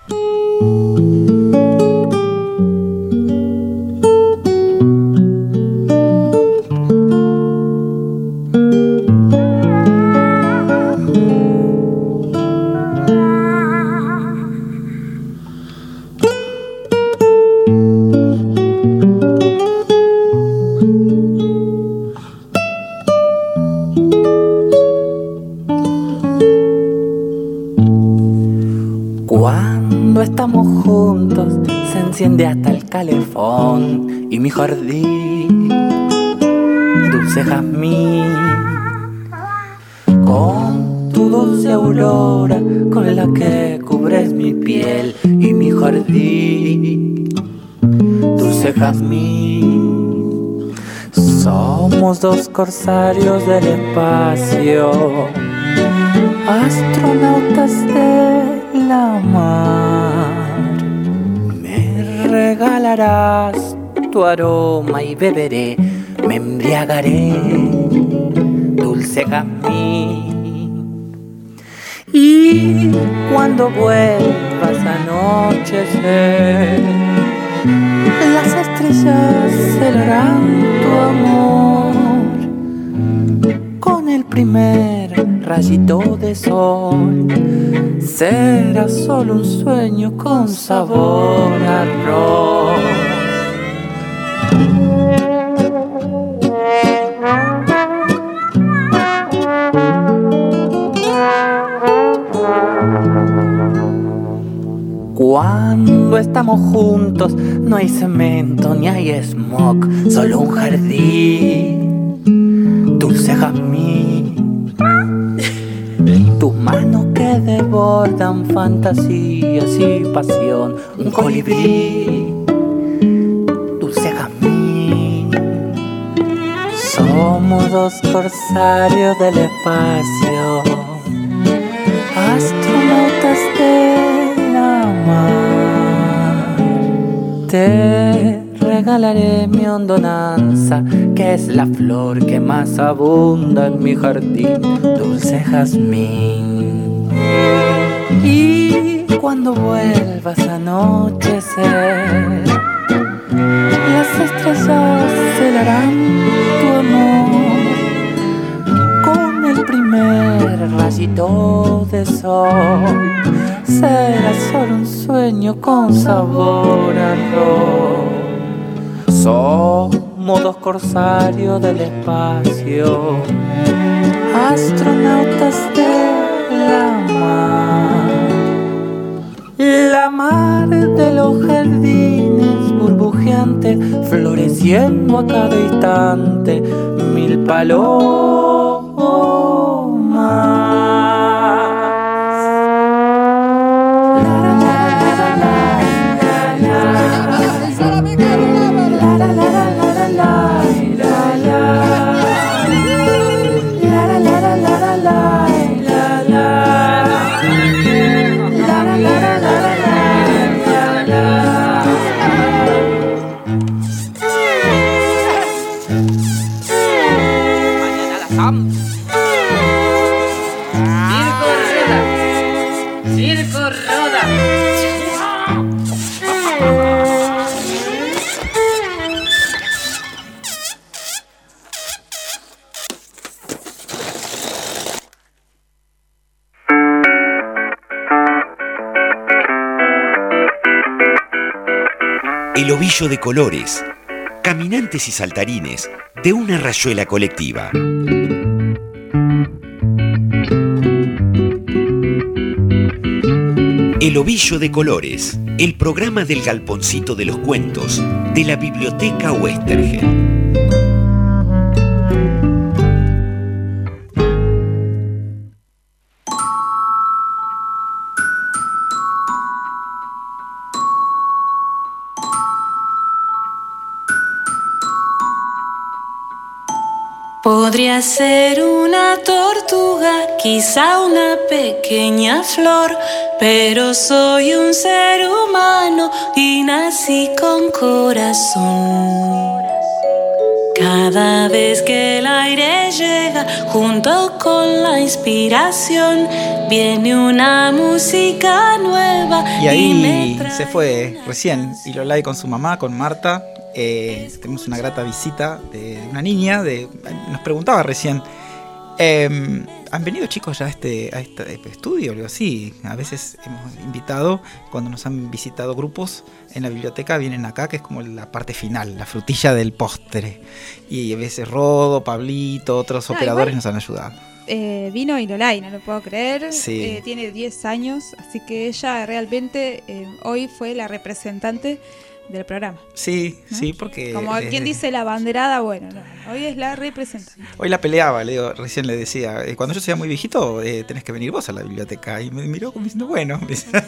Estamos juntos, se enciende hasta el calefón y mi jardín, dulce jazmín, con tu dulce aurora con la que cubres mi piel y mi jardín, dulce jazmín. Somos dos corsarios del espacio, astronautas de la mar. Me regalarás tu aroma y beberé, me embriagaré, dulce jazmín. Y cuando vuelvas a anochecer, las estrellas celarán tu amor con el primer rayito de sol. Será solo un sueño con sabor a arroz. Cuando estamos juntos no hay cemento ni hay smog, solo un jardín, dulce jazmín. Tus manos que desbordan fantasías y pasión, un colibrí, dulce jazmín. Somos dos corsarios del espacio, astronautas de la mar. Te regalaré mi hondonanza, que es la flor que más abunda en mi jardín, dulce jazmín. Y cuando vuelvas a anochecer, las estrellas celarán tu amor con el primer rayito de sol. Será solo un sueño sueño con sabor a ron. Somos dos corsarios del espacio, astronautas de la mar. La mar de los jardines burbujeante, floreciendo a cada instante, mil palomas. El ovillo de colores, caminantes y saltarines de una rayuela colectiva. El ovillo de colores, el programa del galponcito de los cuentos de la Biblioteca Oestergel. Podría ser una tortuga, quizá una pequeña flor, pero soy un ser humano y nací con corazón. Cada vez que el aire llega, junto con la inspiración, viene una música nueva. Y ahí y me trae... se fue recién Ilolai con su mamá, con Marta. Eh, tenemos una grata visita de una niña. De, nos preguntaba recién, eh, ¿han venido chicos ya a este, a este estudio? Digo, sí, a veces hemos invitado, cuando nos han visitado grupos en la biblioteca, vienen acá, que es como la parte final, la frutilla del postre. Y a veces Rodo, Pablito, otros no, operadores igual, nos han ayudado. Eh, vino Ilolai, no lo puedo creer. Sí. Eh, tiene diez años, así que ella realmente eh, hoy fue la representante del programa. Sí, ¿no? sí, porque... Como desde... quien dice la banderada, bueno, no, hoy es la representante. Hoy la peleaba, le digo, recién le decía, eh, cuando yo sea muy viejito, eh, tenés que venir vos a la biblioteca. Y me miró como diciendo, bueno.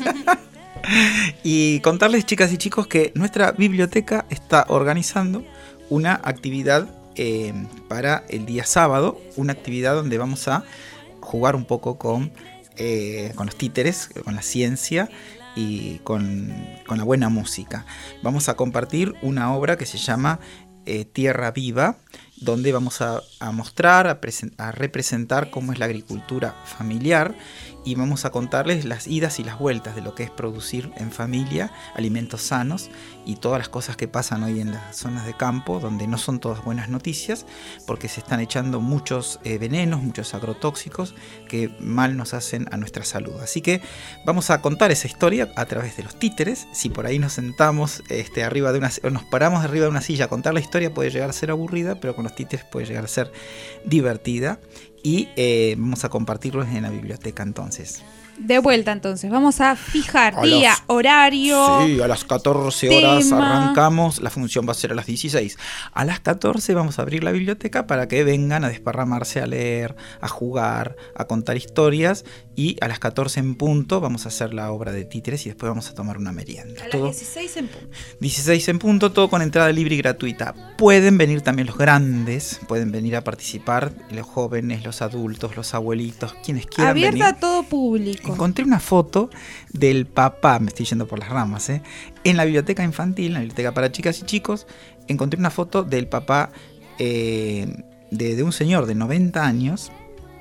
Y contarles, chicas y chicos, que nuestra biblioteca está organizando una actividad eh, para el día sábado, una actividad donde vamos a jugar un poco con, eh, con los títeres, con la ciencia y con, con la buena música. Vamos a compartir una obra que se llama eh, Tierra Viva, donde vamos a, a mostrar, a, presen- a representar cómo es la agricultura familiar, y vamos a contarles las idas y las vueltas de lo que es producir en familia alimentos sanos y todas las cosas que pasan hoy en las zonas de campo, donde no son todas buenas noticias, porque se están echando muchos eh, venenos, muchos agrotóxicos que mal nos hacen a nuestra salud. Así que vamos a contar esa historia a través de los títeres. Si por ahí nos sentamos este, arriba de una, o nos paramos arriba de una silla a contar la historia, puede llegar a ser aburrida, pero con los títeres puede llegar a ser divertida. Y eh, vamos a compartirlos en la biblioteca entonces. De vuelta entonces, vamos a fijar A día, las- horario. Sí, a las catorce horas tema. arrancamos, la función va a ser a las dieciséis. A las catorce vamos a abrir la biblioteca para que vengan a desparramarse, a leer, a jugar, a contar historias, y a las catorce en punto vamos a hacer la obra de títeres y después vamos a tomar una merienda. A las Todo dieciséis en punto. dieciséis en punto, todo con entrada libre y gratuita. Pueden venir también los grandes, pueden venir a participar, los jóvenes, los adultos, los abuelitos, quienes quieran Abierta venir. a todo público. Encontré una foto del papá, me estoy yendo por las ramas, ¿eh? En la biblioteca infantil, en la biblioteca para chicas y chicos, encontré una foto del papá eh, de, de un señor de noventa años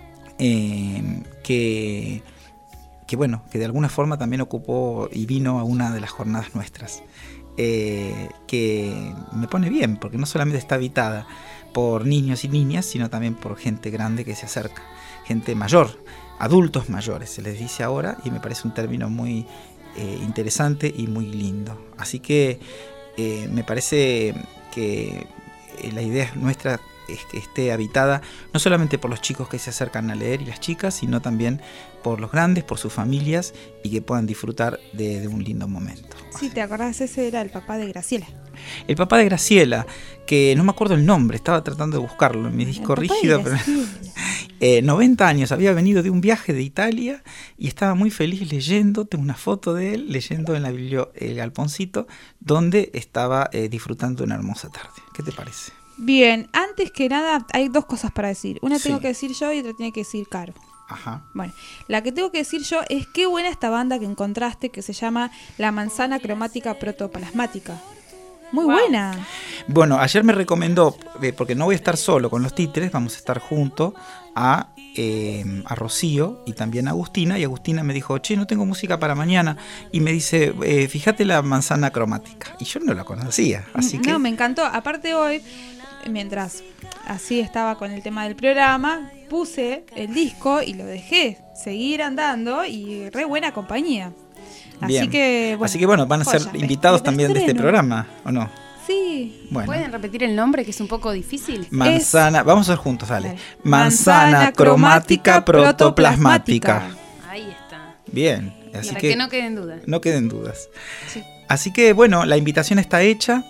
eh, que, que, bueno, que de alguna forma también ocupó y vino a una de las jornadas nuestras. Eh, que me pone bien, porque no solamente está habitada por niños y niñas, sino también por gente grande que se acerca, gente mayor, adultos mayores, se les dice ahora, y me parece un término muy eh, interesante y muy lindo. Así que eh, me parece que eh, la idea nuestra es que esté habitada no solamente por los chicos que se acercan a leer y las chicas, sino también por los grandes, por sus familias, y que puedan disfrutar de, de un lindo momento. Sí, ¿te acordás? Ese era el papá de Graciela. El papá de Graciela, que no me acuerdo el nombre, estaba tratando de buscarlo en mi disco rígido, pero eh, noventa años, había venido de un viaje de Italia y estaba muy feliz leyendo. Tengo una foto de él leyendo en la biblio El Galponcito, donde estaba eh, disfrutando una hermosa tarde. ¿Qué te parece? Bien, antes que nada hay dos cosas para decir. Una Sí. tengo que decir yo y otra tiene que decir Caro. Ajá. Bueno, la que tengo que decir yo es qué buena esta banda que encontraste, que se llama La Manzana Cromática Protoplasmática. Muy Wow. buena. Bueno, ayer me recomendó, eh, porque no voy a estar solo con los títeres, vamos a estar junto a, eh, a Rocío y también a Agustina. Y Agustina me dijo, che, no tengo música para mañana. Y me dice, eh, fíjate La Manzana Cromática. Y yo no la conocía, así que... No, me encantó. Aparte hoy, mientras así estaba con el tema del programa, puse el disco y lo dejé seguir andando y re buena compañía. Así Bien. que, bueno, Así que bueno, van a ser joya. invitados De también de este estreno. programa, ¿o no? Sí. Bueno, ¿Pueden repetir el nombre, que es un poco difícil? manzana, vamos a ver juntos, dale. Dale. Manzana, Manzana cromática cromática protoplasmática. protoplasmática. Ahí está. Bien, así Para que, que no queden dudas. no queden dudas. Sí. Así que bueno, la invitación está hecha,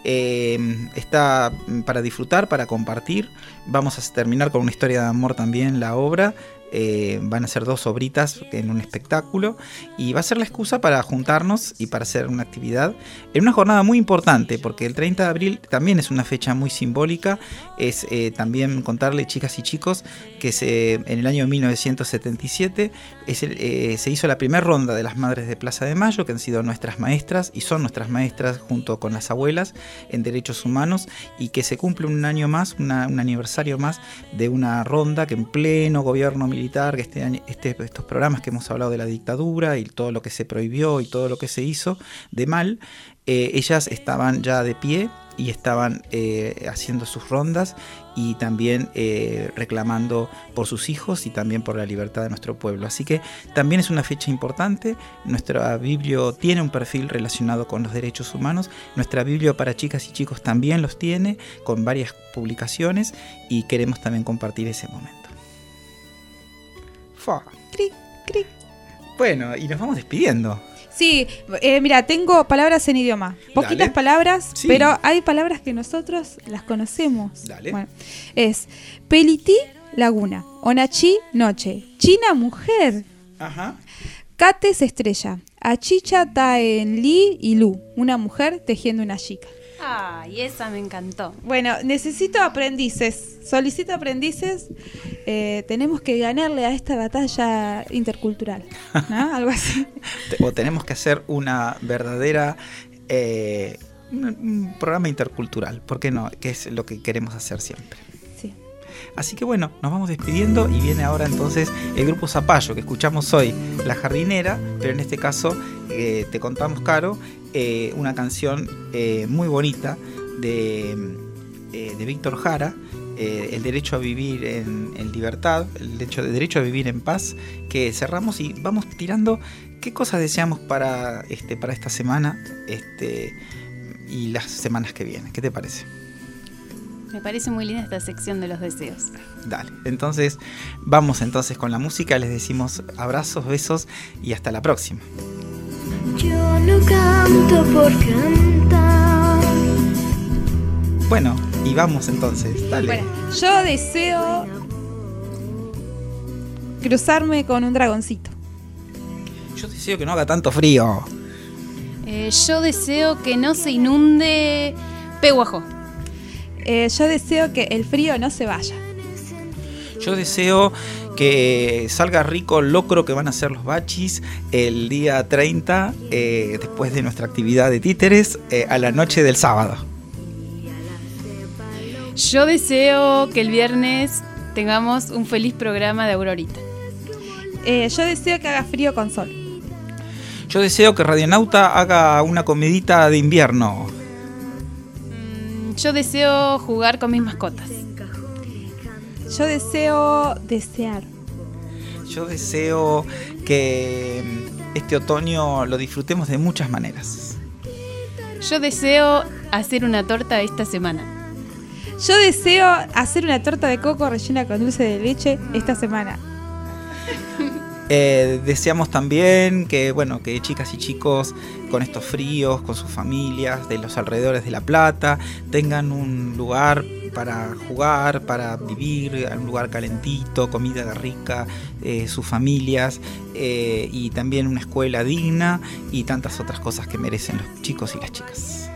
eh, está para disfrutar, para compartir. Vamos a terminar con una historia de amor también, la obra. Eh, van a ser dos obritas en un espectáculo y va a ser la excusa para juntarnos y para hacer una actividad en una jornada muy importante, porque el treinta de abril también es una fecha muy simbólica. Es eh, también contarle, chicas y chicos, que se, en el año mil novecientos setenta y siete es el, eh, se hizo la primera ronda de las Madres de Plaza de Mayo, que han sido nuestras maestras y son nuestras maestras junto con las abuelas en derechos humanos, y que se cumple un año más, una, un aniversario más de una ronda que en pleno gobierno militar, que este año, este, estos programas que hemos hablado de la dictadura y todo lo que se prohibió y todo lo que se hizo de mal, eh, ellas estaban ya de pie y estaban eh, haciendo sus rondas y también eh, reclamando por sus hijos y también por la libertad de nuestro pueblo. Así que también es una fecha importante. Nuestra Biblia tiene un perfil relacionado con los derechos humanos. Nuestra Biblia para chicas y chicos también los tiene, con varias publicaciones, y queremos también compartir ese momento. Fa. Cric, cric. Bueno, y nos vamos despidiendo. Sí, eh, mira, tengo palabras en idioma. Poquitas Dale. palabras, Sí. pero hay palabras que nosotros las conocemos. Dale. Bueno, es Pelití, laguna. Onachi, noche. China, mujer. Ajá. Cates, estrella. Achicha, taen, li y lu. Una mujer tejiendo una chica. Ay, esa me encantó. Bueno, necesito aprendices. Solicito aprendices. Eh, tenemos que ganarle a esta batalla intercultural, ¿no? Algo así. O tenemos que hacer una verdadera eh, un, un programa intercultural, ¿por qué no? Que es lo que queremos hacer siempre. Sí. Así que bueno, nos vamos despidiendo y viene ahora entonces el grupo Zapallo, que escuchamos hoy, La Jardinera, pero en este caso eh, te contamos, Caro, eh, una canción eh, muy bonita de, eh, de Víctor Jara, eh, El derecho a vivir en, en libertad, el derecho, el derecho a vivir en paz, que cerramos y vamos tirando qué cosas deseamos para, este, para esta semana este, y las semanas que vienen. ¿Qué te parece? Me parece muy linda esta sección de los deseos. Dale, entonces vamos entonces con la música, les decimos abrazos, besos y hasta la próxima. Yo no canto por cantar. Bueno, y vamos entonces, dale. Bueno, yo deseo cruzarme con un dragoncito. Yo deseo que no haga tanto frío. Eh, yo deseo que no se inunde Pehuajó. Eh, yo deseo que el frío no se vaya. Yo deseo que salga rico el locro que van a hacer los bachis el día treinta, eh, después de nuestra actividad de títeres, eh, a la noche del sábado. Yo deseo que el viernes tengamos un feliz programa de Aurorita. Eh, yo deseo que haga frío con sol. Yo deseo que Radionauta haga una comidita de invierno. Mm, Yo deseo jugar con mis mascotas. Yo deseo desear. Yo deseo que, este otoño lo disfrutemos de muchas maneras. Yo deseo hacer una torta esta semana. Yo deseo hacer una torta de coco rellena con dulce de leche esta semana. Eh, deseamos también que, bueno, que chicas y chicos con estos fríos, con sus familias de los alrededores de La Plata, tengan un lugar para jugar, para vivir, un lugar calentito, comida rica, eh, sus familias, eh, y también una escuela digna y tantas otras cosas que merecen los chicos y las chicas.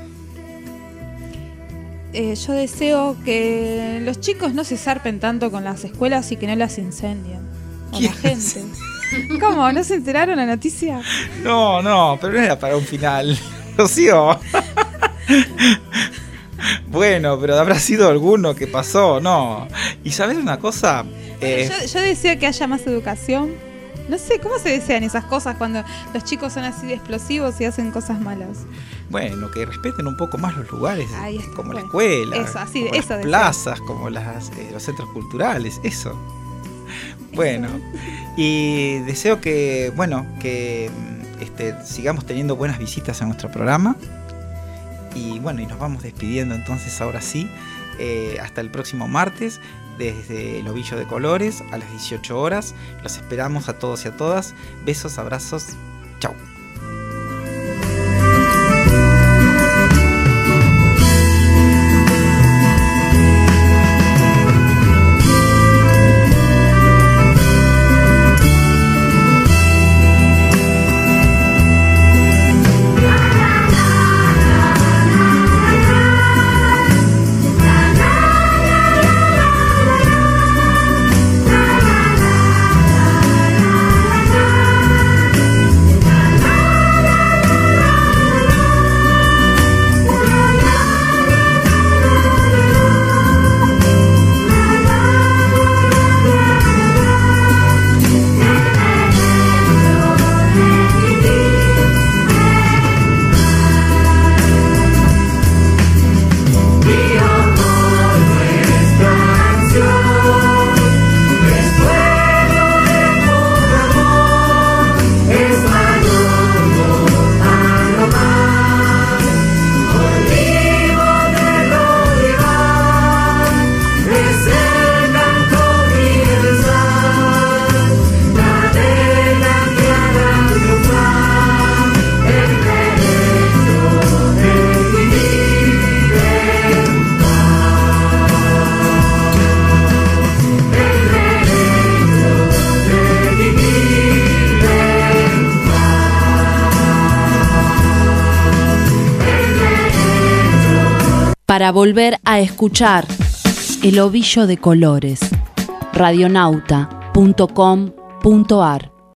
Eh, yo deseo que los chicos no se zarpen tanto con las escuelas y que no las incendien. O la gente. ¿Cómo? ¿No se enteraron la noticia? No, no, pero no era para un final. Rocío. Bueno, pero habrá sido alguno que pasó, no. Y ¿sabes una cosa? Eh, yo, yo deseo que haya más educación. No sé, ¿cómo se desean esas cosas cuando los chicos son así de explosivos y hacen cosas malas? Bueno, que respeten un poco más los lugares, Ahí está, como bueno. la escuela, Eso, así, como eso las deseo. plazas, como las, eh, los centros culturales, eso. Bueno, y deseo que, bueno, que este, sigamos teniendo buenas visitas a nuestro programa. Y bueno, y nos vamos despidiendo entonces ahora sí, eh, hasta el próximo martes, desde el Ovillo de Colores a las dieciocho horas. Los esperamos a todos y a todas. Besos, abrazos, chau. Para volver a escuchar El Ovillo de Colores, radionauta punto com punto ar